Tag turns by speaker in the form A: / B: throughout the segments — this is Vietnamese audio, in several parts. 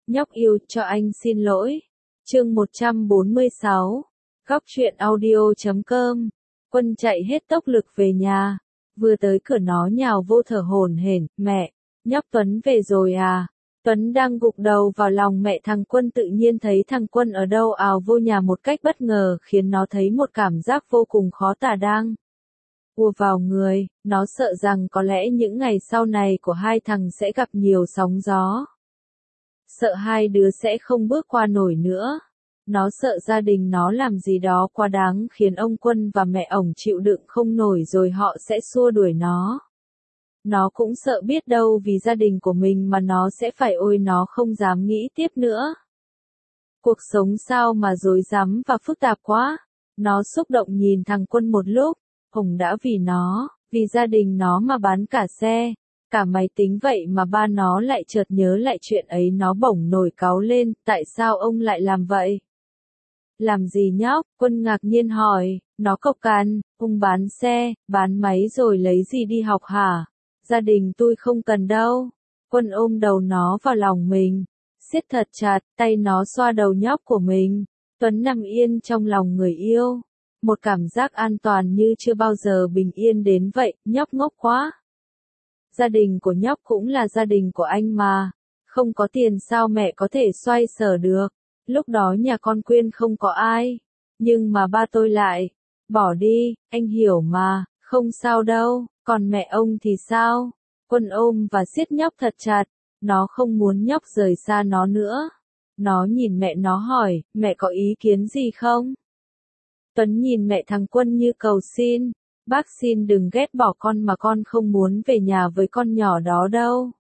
A: Nhóc yêu, cho anh xin lỗi. Chương 146. Góc truyện audio.com. Quân chạy hết tốc lực về nhà. Vừa tới cửa nó nhào vô thở hổn hển, mẹ, nhóc Tuấn về rồi à? Tuấn đang gục đầu vào lòng mẹ. Thằng Quân tự nhiên thấy thằng Quân ở đâu ào vô nhà một cách bất ngờ, khiến nó thấy một cảm giác vô cùng khó tả đang ùa vào người. Nó sợ rằng có lẽ những ngày sau này của hai thằng sẽ gặp nhiều sóng gió. Sợ hai đứa sẽ không bước qua nổi nữa. Nó sợ gia đình nó làm gì đó quá đáng khiến ông Quân và mẹ ổng chịu đựng không nổi rồi họ sẽ xua đuổi nó. Nó cũng sợ biết đâu vì gia đình của mình mà nó sẽ phải ôi, nó không dám nghĩ tiếp nữa. Cuộc sống sao mà rối rắm và phức tạp quá. Nó xúc động nhìn thằng Quân một lúc. Hồng đã vì nó, vì gia đình nó mà bán cả xe, cả máy tính, vậy mà ba nó lại chợt nhớ lại chuyện ấy. Nó bỗng nổi cáu lên, tại sao ông lại làm vậy? Làm gì nhóc? Quân ngạc nhiên hỏi. Nó cộc cằn, ông bán xe, bán máy rồi lấy gì đi học hả? Gia đình tôi không cần đâu. Quân ôm đầu nó vào lòng mình, siết thật chặt, tay nó xoa đầu nhóc của mình. Tuấn nằm yên trong lòng người yêu. Một cảm giác an toàn như chưa bao giờ bình yên đến vậy. Nhóc ngốc quá. Gia đình của nhóc cũng là gia đình của anh mà. Không có tiền sao mẹ có thể xoay sở được. Lúc đó nhà con Quyên không có ai. Nhưng mà ba tôi lại bỏ đi, anh hiểu mà, không sao đâu. Còn mẹ ông thì sao? Quân ôm và siết nhóc thật chặt. Nó không muốn nhóc rời xa nó nữa. Nó nhìn mẹ nó hỏi, mẹ có ý kiến gì không? Tuấn nhìn mẹ thằng Quân như cầu xin. Bác xin đừng ghét bỏ con mà con không muốn về nhà với con nhỏ đó đâu.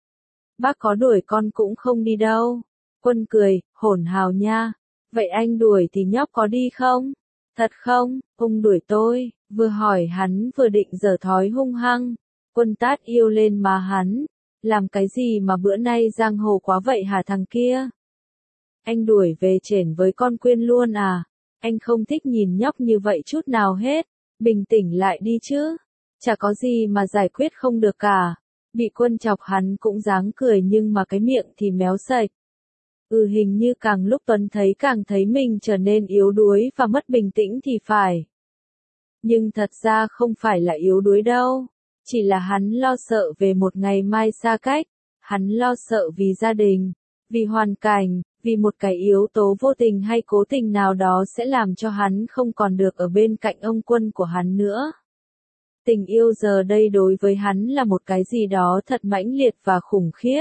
A: Bác có đuổi con cũng không đi đâu. Quân cười, hỗn hào nha. Vậy anh đuổi thì nhóc có đi không? Thật không? Ông đuổi tôi. Vừa hỏi hắn vừa định giở thói hung hăng. Quân tát yêu lên má hắn. Làm cái gì mà bữa nay giang hồ quá vậy hả thằng kia? Anh đuổi về chển với con Quyên luôn à? Anh không thích nhìn nhóc như vậy chút nào hết. Bình tĩnh lại đi chứ. Chả có gì mà giải quyết không được cả. Bị Quân chọc hắn cũng dáng cười nhưng mà cái miệng thì méo sạch. Hình như càng lúc Tuấn càng thấy mình trở nên yếu đuối và mất bình tĩnh thì phải. Nhưng thật ra không phải là yếu đuối đâu. Chỉ là hắn lo sợ về một ngày mai xa cách. Hắn lo sợ vì gia đình, vì hoàn cảnh, vì một cái yếu tố vô tình hay cố tình nào đó sẽ làm cho hắn không còn được ở bên cạnh ông Quân của hắn nữa. Tình yêu giờ đây đối với hắn là một cái gì đó thật mãnh liệt và khủng khiếp.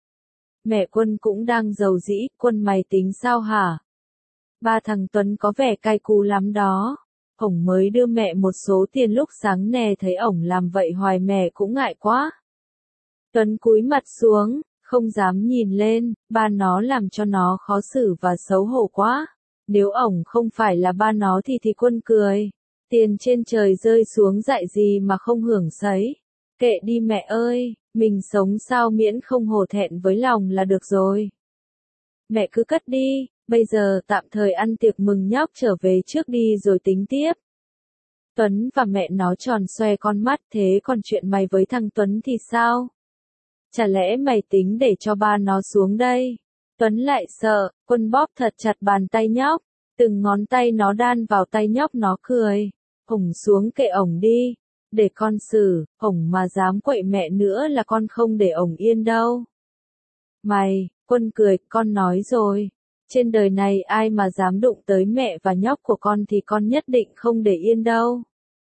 A: Mẹ Quân cũng đang giàu dĩ. Quân mày tính sao hả? Ba thằng Tuấn có vẻ cay cú lắm đó. Ổng mới đưa mẹ một số tiền lúc sáng nè, thấy ổng làm vậy hoài mẹ cũng ngại quá. Tuấn cúi mặt xuống, không dám nhìn lên. Ba nó làm cho nó khó xử và xấu hổ quá. Nếu ổng không phải là ba nó thì Quân cười. Tiền trên trời rơi xuống dại gì mà không hưởng sấy. Kệ đi mẹ ơi, mình sống sao miễn không hổ thẹn với lòng là được rồi. Mẹ cứ cất đi, bây giờ tạm thời ăn tiệc mừng nhóc trở về trước đi rồi tính tiếp. Tuấn và mẹ nó tròn xoe con mắt. Thế còn chuyện mày với thằng Tuấn thì sao? Chả lẽ mày tính để cho ba nó xuống đây? Tuấn lại sợ. Quân bóp thật chặt bàn tay nhóc. Từng ngón tay nó đan vào tay nhóc. Nó cười. Ổng xuống kệ ổng đi. Để con xử. Ổng mà dám quậy mẹ nữa là con không để ổng yên đâu. Mày, Quân cười, con nói rồi. Trên đời này ai mà dám đụng tới mẹ và nhóc của con thì con nhất định không để yên đâu.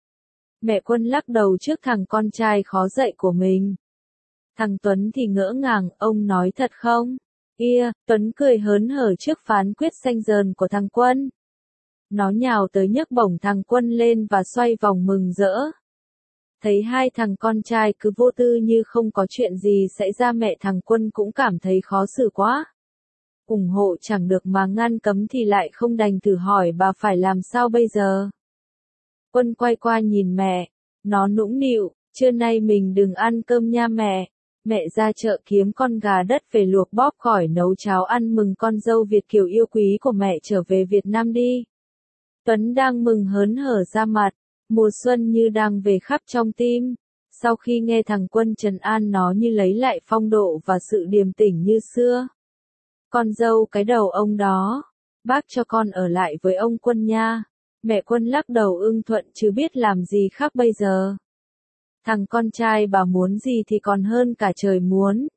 A: Mẹ Quân lắc đầu trước thằng con trai khó dạy của mình. Thằng Tuấn thì ngỡ ngàng, ông nói thật không? Ia, Tuấn cười hớn hở trước phán quyết xanh dờn của thằng Quân. Nó nhào tới nhấc bổng thằng Quân lên và xoay vòng mừng rỡ. Thấy hai thằng con trai cứ vô tư như không có chuyện gì xảy ra, mẹ thằng Quân cũng cảm thấy khó xử quá. Ủng hộ chẳng được mà ngăn cấm thì lại không đành, thử hỏi bà phải làm sao bây giờ. Quân quay qua nhìn mẹ. Nó nũng nịu, trưa nay mình đừng ăn cơm nha mẹ. Mẹ ra chợ kiếm con gà đất về luộc bóp khỏi nấu cháo ăn mừng con dâu Việt kiều yêu quý của mẹ trở về Việt Nam đi. Tuấn đang mừng hớn hở ra mặt. Mùa xuân như đang về khắp trong tim. Sau khi nghe thằng Quân trấn an nó như lấy lại phong độ và sự điềm tĩnh như xưa. Con dâu cái đầu ông đó, bác cho con ở lại với ông Quân nha. Mẹ Quân lắc đầu ưng thuận chứ biết làm gì khác bây giờ. Thằng con trai bà muốn gì thì còn hơn cả trời muốn.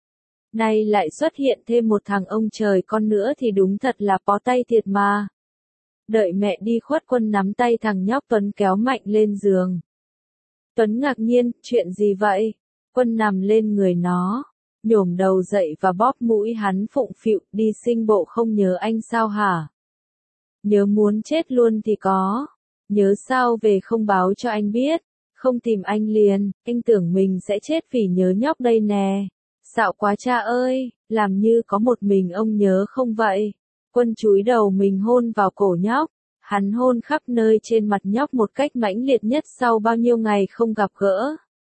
A: Nay lại xuất hiện thêm một thằng ông trời con nữa thì đúng thật là bó tay thiệt mà. Đợi mẹ đi khuất, Quân nắm tay thằng nhóc Tuấn kéo mạnh lên giường. Tuấn ngạc nhiên, chuyện gì vậy? Quân nằm lên người nó, nhổm đầu dậy và bóp mũi hắn phụng phịu, đi sinh bộ không nhớ anh sao hả? Nhớ muốn chết luôn thì có. Nhớ sao về không báo cho anh biết, không tìm anh liền, anh tưởng mình sẽ chết vì nhớ nhóc đây nè. Xạo quá cha ơi, làm như có một mình ông nhớ không vậy? Quân chúi đầu mình hôn vào cổ nhóc, hắn hôn khắp nơi trên mặt nhóc một cách mãnh liệt nhất sau bao nhiêu ngày không gặp gỡ.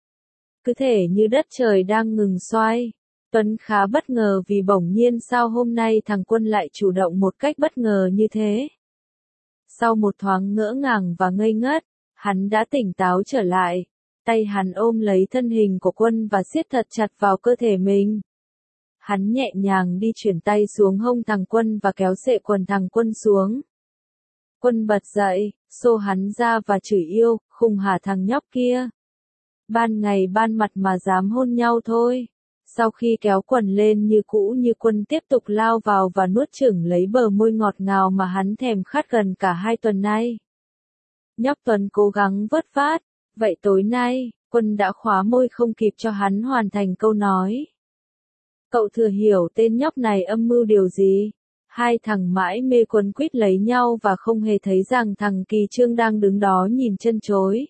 A: Cứ thể như đất trời đang ngừng xoay. Tuấn khá bất ngờ vì bỗng nhiên sao hôm nay thằng Quân lại chủ động một cách bất ngờ như thế. Sau một thoáng ngỡ ngàng và ngây ngất, hắn đã tỉnh táo trở lại. Tay hắn ôm lấy thân hình của Quân và siết thật chặt vào cơ thể mình. Hắn nhẹ nhàng đi chuyển tay xuống hông thằng Quân và kéo xệ quần thằng Quân xuống. Quân bật dậy, xô hắn ra và chửi yêu, khùng hả thằng nhóc kia. Ban ngày ban mặt mà dám hôn nhau thôi. Sau khi kéo quần lên như cũ, như Quân tiếp tục lao vào và nuốt chửng lấy bờ môi ngọt ngào mà hắn thèm khát gần cả 2 tuần nay. Nhóc Tuấn cố gắng vớt vát, vậy tối nay, Quân đã khóa môi không kịp cho hắn hoàn thành câu nói. Cậu thừa hiểu tên nhóc này âm mưu điều gì? Hai thằng mãi mê quấn quýt lấy nhau và không hề thấy rằng thằng Kỳ Trương đang đứng đó nhìn chân chối.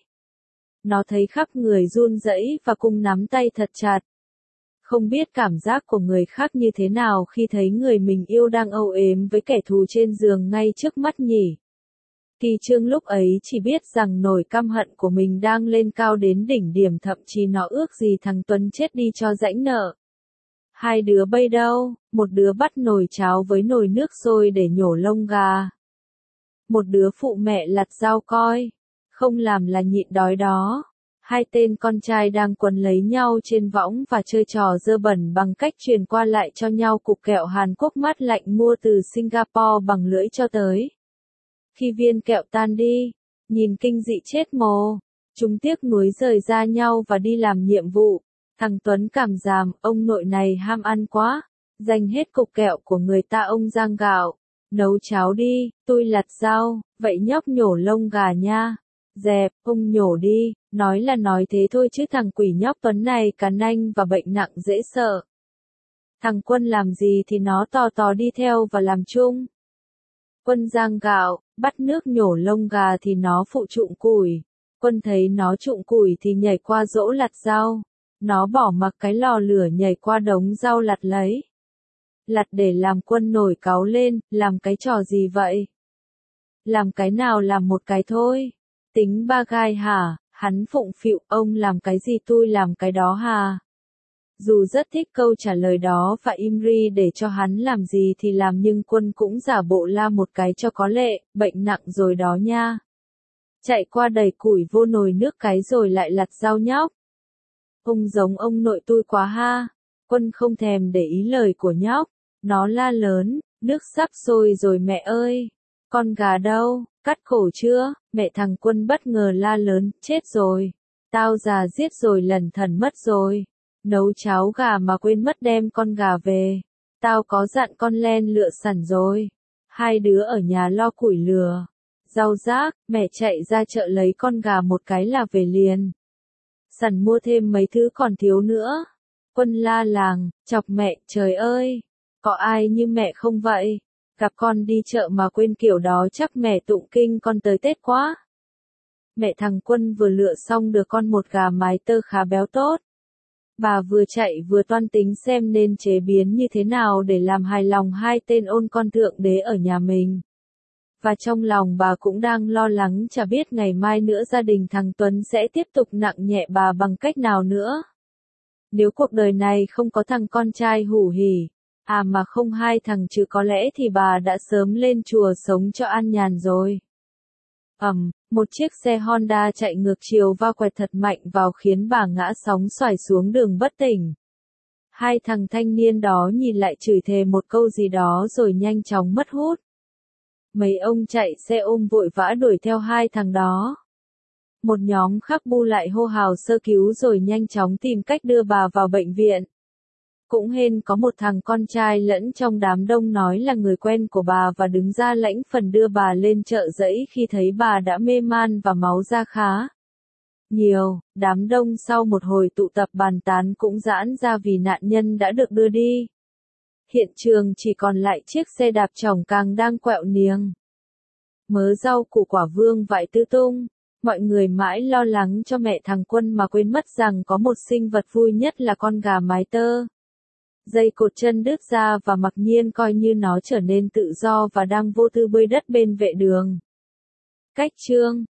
A: Nó thấy khắp người run rẩy và cùng nắm tay thật chặt. Không biết cảm giác của người khác như thế nào khi thấy người mình yêu đang âu yếm với kẻ thù trên giường ngay trước mắt nhỉ? Kỳ Trương lúc ấy chỉ biết rằng nỗi căm hận của mình đang lên cao đến đỉnh điểm, thậm chí nó ước gì thằng Tuấn chết đi cho rãnh nợ. Hai đứa bây đâu, một đứa bắt nồi cháo với nồi nước sôi để nhổ lông gà. Một đứa phụ mẹ lặt rau coi, không làm là nhịn đói đó. Hai tên con trai đang quấn lấy nhau trên võng và chơi trò dơ bẩn bằng cách truyền qua lại cho nhau cục kẹo Hàn Quốc mát lạnh mua từ Singapore bằng lưỡi cho tới. Khi viên kẹo tan đi, nhìn kinh dị chết mồ, chúng tiếc nuối rời ra nhau và đi làm nhiệm vụ. Thằng Tuấn cảm giảm, ông nội này ham ăn quá, dành hết cục kẹo của người ta ông rang gạo. Nấu cháo đi, tôi lặt rau, vậy nhóc nhổ lông gà nha. Dẹp, ông nhổ đi, nói là nói thế thôi chứ thằng quỷ nhóc Tuấn này cắn anh và bệnh nặng dễ sợ. Thằng Quân làm gì thì nó tò tò đi theo và làm chung. Quân rang gạo, bắt nước nhổ lông gà thì nó phụ trụng củi. Quân thấy nó trụng củi thì nhảy qua giỗ lặt rau. Nó bỏ mặc cái lò lửa nhảy qua đống rau lặt lấy. Lặt để làm. Quân nổi cáu lên, làm cái trò gì vậy? Làm cái nào làm một cái thôi. Tính ba gai hả? Hắn phụng phịu, ông làm cái gì tôi làm cái đó hà. Dù rất thích câu trả lời đó và im ri để cho hắn làm gì thì làm, nhưng Quân cũng giả bộ la một cái cho có lệ, bệnh nặng rồi đó nha. Chạy qua đầy củi vô nồi nước cái rồi lại lặt rau nhóc. Ông giống ông nội tôi quá ha. Quân không thèm để ý lời của nhóc. Nó la lớn, nước sắp sôi rồi mẹ ơi. Con gà đâu, cắt cổ chưa? Mẹ thằng Quân bất ngờ la lớn, chết rồi. Tao già giết rồi, lần thần mất rồi. Nấu cháo gà mà quên mất đem con gà về. Tao có dặn con len lựa sẵn rồi. Hai đứa ở nhà lo củi lửa. Rau rác, mẹ chạy ra chợ lấy con gà một cái là về liền. Sẵn mua thêm mấy thứ còn thiếu nữa. Quân la làng, chọc mẹ, trời ơi. Có ai như mẹ không vậy? Gặp con đi chợ mà quên kiểu đó chắc mẹ tụng kinh con tới Tết quá. Mẹ thằng Quân vừa lựa xong được con một gà mái tơ khá béo tốt. Bà vừa chạy vừa toan tính xem nên chế biến như thế nào để làm hài lòng hai tên ôn con thượng đế ở nhà mình. Và trong lòng bà cũng đang lo lắng chả biết ngày mai nữa gia đình thằng Tuấn sẽ tiếp tục nặng nhẹ bà bằng cách nào nữa. Nếu cuộc đời này không có thằng con trai hủ hỉ, mà không hai thằng chứ có lẽ thì bà đã sớm lên chùa sống cho an nhàn rồi. Một chiếc xe Honda chạy ngược chiều va quẹt thật mạnh vào khiến bà ngã sóng xoài xuống đường bất tỉnh. Hai thằng thanh niên đó nhìn lại chửi thề một câu gì đó rồi nhanh chóng mất hút. Mấy ông chạy xe ôm vội vã đuổi theo hai thằng đó. Một nhóm khác bu lại hô hào sơ cứu rồi nhanh chóng tìm cách đưa bà vào bệnh viện. Cũng hên có một thằng con trai lẫn trong đám đông nói là người quen của bà và đứng ra lãnh phần đưa bà lên chợ giấy khi thấy bà đã mê man và máu ra khá nhiều. Đám đông sau một hồi tụ tập bàn tán cũng giãn ra vì nạn nhân đã được đưa đi. Hiện trường chỉ còn lại chiếc xe đạp chỏng càng đang quẹo niềng. Mớ rau củ quả vương vãi tứ tung. Mọi người mãi lo lắng cho mẹ thằng Quân mà quên mất rằng có một sinh vật vui nhất là con gà mái tơ. Dây cột chân đứt ra và mặc nhiên coi như nó trở nên tự do và đang vô tư bơi đất bên vệ đường. Cách chương